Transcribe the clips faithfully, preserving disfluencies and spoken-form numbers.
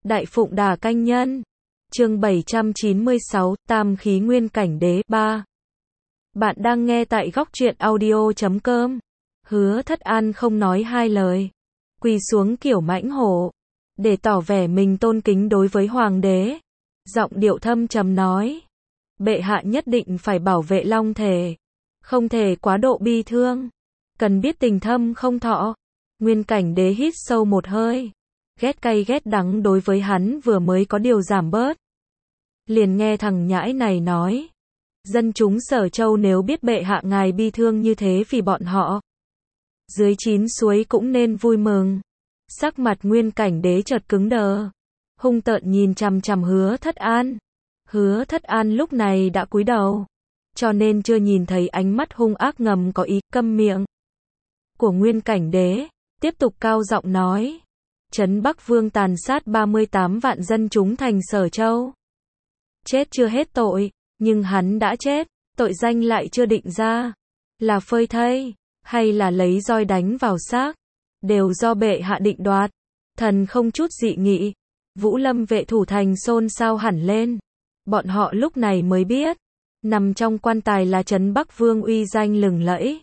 Đại Phụng Đà Canh Nhân. Chương bảy trăm chín mươi sáu, Tam Khí Nguyên Cảnh Đế ba. Bạn đang nghe tại góc truyện audio chấm com. Hứa Thất An không nói hai lời, quỳ xuống kiểu mãnh hổ, để tỏ vẻ mình tôn kính đối với hoàng đế. Giọng điệu thâm trầm nói: bệ hạ nhất định phải bảo vệ long thể, không thể quá độ bi thương, cần biết tình thâm không thọ. Nguyên Cảnh Đế hít sâu một hơi, ghét cay ghét đắng đối với hắn vừa mới có điều giảm bớt. Liền nghe thằng nhãi này nói: dân chúng Sở Châu nếu biết bệ hạ ngài bi thương như thế vì bọn họ, dưới chín suối cũng nên vui mừng. Sắc mặt Nguyên Cảnh Đế chợt cứng đờ, hung tợn nhìn chằm chằm Hứa Thất An. Hứa Thất An lúc này đã cúi đầu, cho nên chưa nhìn thấy ánh mắt hung ác ngầm có ý câm miệng của Nguyên Cảnh Đế, tiếp tục cao giọng nói: Trấn Bắc Vương tàn sát ba mươi tám vạn dân chúng thành Sở Châu. Chết chưa hết tội, nhưng hắn đã chết, tội danh lại chưa định ra, là phơi thây, hay là lấy roi đánh vào xác, đều do bệ hạ định đoạt. Thần không chút dị nghị. Vũ Lâm vệ thủ thành xôn xao hẳn lên. Bọn họ lúc này mới biết, nằm trong quan tài là Trấn Bắc Vương uy danh lừng lẫy,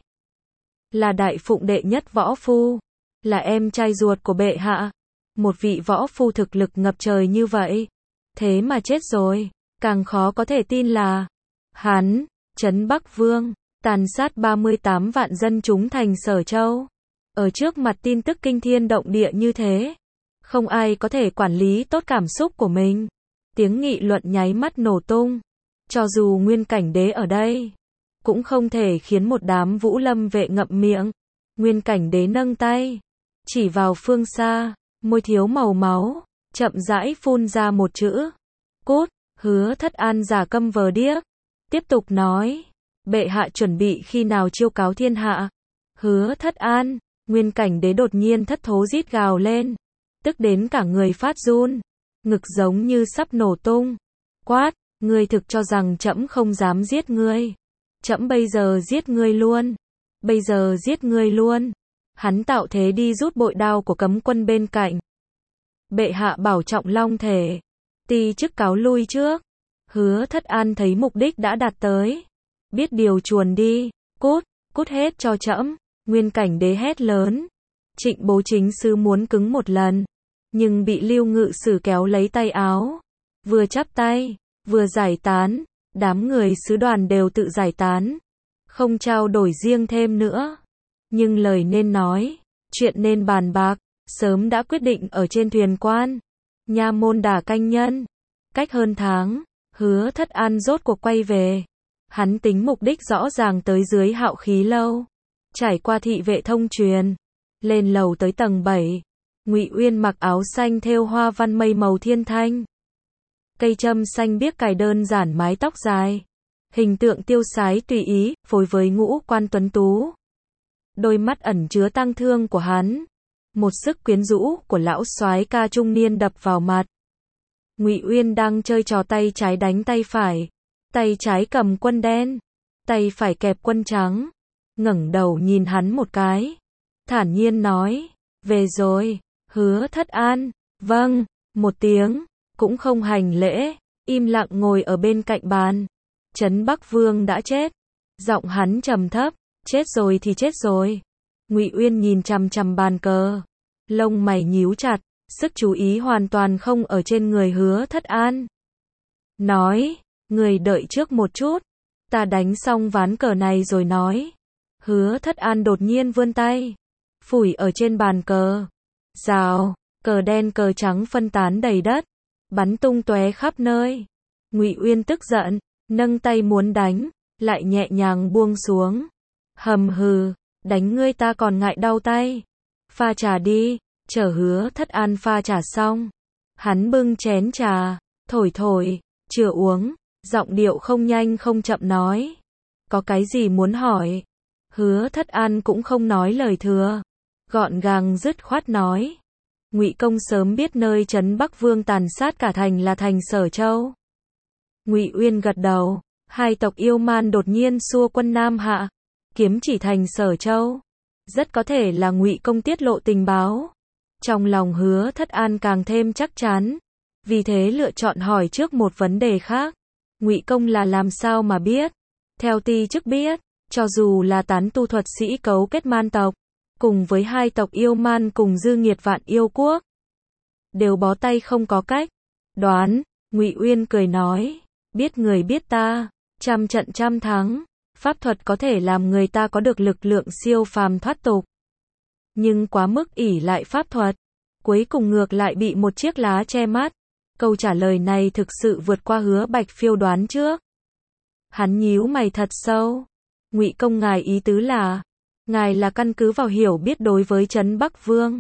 là Đại Phụng đệ nhất võ phu, là em trai ruột của bệ hạ. Một vị võ phu thực lực ngập trời như vậy, thế mà chết rồi. Càng khó có thể tin là hắn, Trấn Bắc Vương, tàn sát ba mươi tám vạn dân chúng thành Sở Châu. Ở trước mặt tin tức kinh thiên động địa như thế, không ai có thể quản lý tốt cảm xúc của mình. Tiếng nghị luận nháy mắt nổ tung. Cho dù Nguyên Cảnh Đế ở đây, cũng không thể khiến một đám Vũ Lâm vệ ngậm miệng. Nguyên Cảnh Đế nâng tay, chỉ vào phương xa, môi thiếu màu máu, chậm rãi phun ra một chữ: cút. Hứa Thất An giả câm vờ điếc, tiếp tục nói: bệ hạ chuẩn bị khi nào chiêu cáo thiên hạ? Hứa Thất An. Nguyên Cảnh Đế đột nhiên thất thố rít gào lên, tức đến cả người phát run, ngực giống như sắp nổ tung. Quát: ngươi thực cho rằng trẫm không dám giết ngươi? Trẫm bây giờ giết ngươi luôn, bây giờ giết ngươi luôn. Hắn tạo thế đi rút bội đao của cấm quân bên cạnh. Bệ hạ bảo trọng long thể, ti chức cáo lui trước. Hứa Thất An thấy mục đích đã đạt tới, biết điều chuồn đi. Cút, cút hết cho trẫm. Nguyên Cảnh Đế hét lớn. Trịnh Bố Chính Sư muốn cứng một lần, nhưng bị Lưu Ngự Sử kéo lấy tay áo, vừa chắp tay, vừa giải tán. Đám người sứ đoàn đều tự giải tán, không trao đổi riêng thêm nữa. Nhưng lời nên nói, chuyện nên bàn bạc, sớm đã quyết định ở trên thuyền quan nha môn Đà Canh Nhân. Cách hơn tháng, Hứa Thất An rốt cuộc quay về. Hắn tính mục đích rõ ràng tới dưới Hạo Khí Lâu, trải qua thị vệ thông truyền, lên lầu tới tầng bảy. Ngụy Uyên mặc áo xanh thêu hoa văn mây màu thiên thanh, cây châm xanh biếc cài đơn giản mái tóc dài, hình tượng tiêu sái tùy ý, phối với ngũ quan tuấn tú. Đôi mắt ẩn chứa tang thương của hắn, một sức quyến rũ của lão soái ca trung niên đập vào mặt. Ngụy Uyên đang chơi trò tay trái đánh tay phải, tay trái cầm quân đen, tay phải kẹp quân trắng, ngẩng đầu nhìn hắn một cái, thản nhiên nói: về rồi. Hứa Thất An, vâng, một tiếng, cũng không hành lễ, im lặng ngồi ở bên cạnh bàn. Trấn Bắc Vương đã chết. Giọng hắn trầm thấp: chết rồi thì chết rồi. Ngụy Uyên nhìn chằm chằm bàn cờ, lông mày nhíu chặt, sức chú ý hoàn toàn không ở trên người Hứa Thất An. Nói: người đợi trước một chút, ta đánh xong ván cờ này rồi nói. Hứa Thất An đột nhiên vươn tay, phủi ở trên bàn cờ. Rào, cờ đen cờ trắng phân tán đầy đất, bắn tung tóe khắp nơi. Ngụy Uyên tức giận, nâng tay muốn đánh, lại nhẹ nhàng buông xuống. Hầm hừ, đánh ngươi ta còn ngại đau tay. Pha trà đi. Chờ Hứa Thất An pha trà xong, hắn bưng chén trà, thổi thổi, chưa uống, giọng điệu không nhanh không chậm nói: có cái gì muốn hỏi? Hứa Thất An cũng không nói lời thừa, gọn gàng dứt khoát nói: Ngụy công sớm biết nơi Trấn Bắc Vương tàn sát cả thành là thành Sở Châu. Ngụy Uyên gật đầu. Hai tộc yêu man đột nhiên xua quân Nam Hạ, kiếm chỉ thành Sở Châu, rất có thể là Ngụy công tiết lộ tình báo. Trong lòng Hứa Thất An càng thêm chắc chắn, vì thế lựa chọn hỏi trước một vấn đề khác. Ngụy Công là làm sao mà biết? Theo ti chức biết, cho dù là tán tu thuật sĩ cấu kết man tộc, cùng với hai tộc yêu man cùng dư nghiệt vạn yêu quốc, đều bó tay không có cách đoán. Ngụy Uyên cười nói, biết người biết ta, trăm trận trăm thắng. Pháp thuật có thể làm người ta có được lực lượng siêu phàm thoát tục, nhưng quá mức ỷ lại pháp thuật, cuối cùng ngược lại bị một chiếc lá che mắt. Câu trả lời này thực sự vượt qua Hứa Bạch Phiêu đoán trước. Hắn nhíu mày thật sâu. Ngụy Công, ngài ý tứ là, ngài là căn cứ vào hiểu biết đối với Trấn Bắc Vương,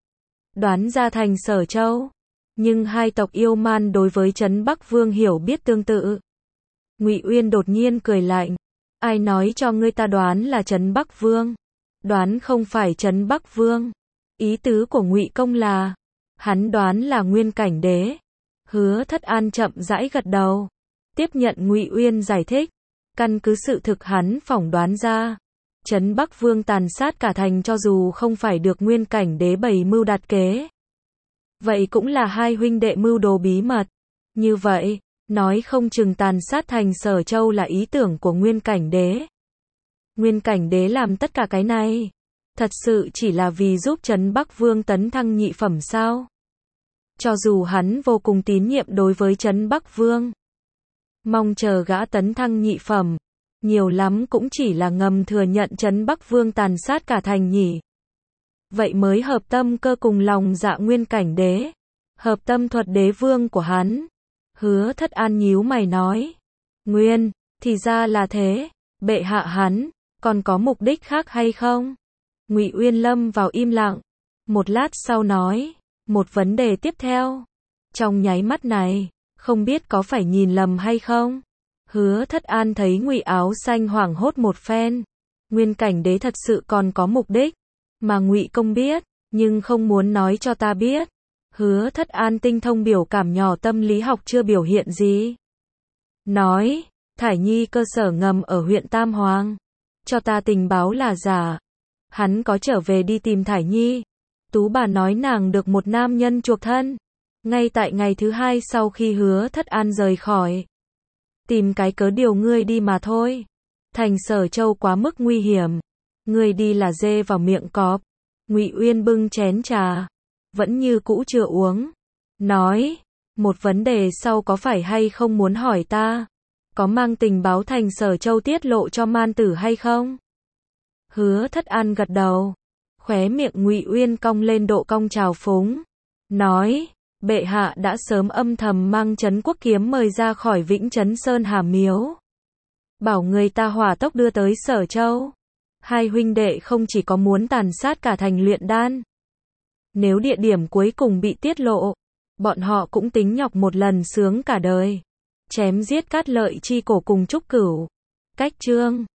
đoán ra thành Sở Châu, nhưng hai tộc yêu man đối với Trấn Bắc Vương hiểu biết tương tự. Ngụy Uyên đột nhiên cười lạnh, ai nói cho ngươi ta đoán là Trấn Bắc Vương? Đoán không phải Trấn Bắc Vương. Ý tứ của Ngụy Công là, hắn đoán là Nguyên Cảnh Đế. Hứa Thất An chậm rãi gật đầu, tiếp nhận Ngụy Uyên giải thích, căn cứ sự thực hắn phỏng đoán ra, Trấn Bắc Vương tàn sát cả thành cho dù không phải được Nguyên Cảnh Đế bày mưu đặt kế, vậy cũng là hai huynh đệ mưu đồ bí mật. Như vậy, nói không chừng tàn sát thành Sở Châu là ý tưởng của Nguyên Cảnh Đế. Nguyên Cảnh Đế làm tất cả cái này, thật sự chỉ là vì giúp Trấn Bắc Vương tấn thăng nhị phẩm sao? Cho dù hắn vô cùng tín nhiệm đối với Trấn Bắc Vương, mong chờ gã tấn thăng nhị phẩm, nhiều lắm cũng chỉ là ngầm thừa nhận Trấn Bắc Vương tàn sát cả thành nhỉ. Vậy mới hợp tâm cơ cùng lòng dạ Nguyên Cảnh Đế, hợp tâm thuật đế vương của hắn. Hứa Thất An nhíu mày nói, Nguyên, thì ra là thế, bệ hạ hắn, còn có mục đích khác hay không? Ngụy Uyên lâm vào im lặng, một lát sau nói, một vấn đề tiếp theo. Trong nháy mắt này, không biết có phải nhìn lầm hay không? Hứa Thất An thấy Ngụy áo xanh hoảng hốt một phen. Nguyên Cảnh Đế thật sự còn có mục đích, mà Ngụy Công biết, nhưng không muốn nói cho ta biết. Hứa Thất An tinh thông biểu cảm nhỏ tâm lý học chưa biểu hiện gì. Nói, Thải Nhi cơ sở ngầm ở huyện Tam Hoàng, cho ta tình báo là giả. Hắn có trở về đi tìm Thải Nhi. Tú bà nói nàng được một nam nhân chuộc thân, ngay tại ngày thứ hai sau khi Hứa Thất An rời khỏi. Tìm cái cớ điều ngươi đi mà thôi. Thành Sở Châu quá mức nguy hiểm, ngươi đi là dê vào miệng cọp. Ngụy Uyên bưng chén trà, vẫn như cũ chưa uống, nói, một vấn đề sau có phải hay không muốn hỏi ta, có mang tình báo Thành Sở Châu tiết lộ cho man tử hay không? Hứa Thất An gật đầu, khóe miệng Ngụy Uyên cong lên độ cong trào phúng, nói, bệ hạ đã sớm âm thầm mang Trấn Quốc Kiếm mời ra khỏi Vĩnh Trấn Sơn Hà Miếu, bảo người ta hỏa tốc đưa tới Sở Châu. Hai huynh đệ không chỉ có muốn tàn sát cả thành luyện đan, nếu địa điểm cuối cùng bị tiết lộ, bọn họ cũng tính nhọc một lần sướng cả đời. Chém giết Cát Lợi Chi Cổ cùng Trúc Cửu. Cách chương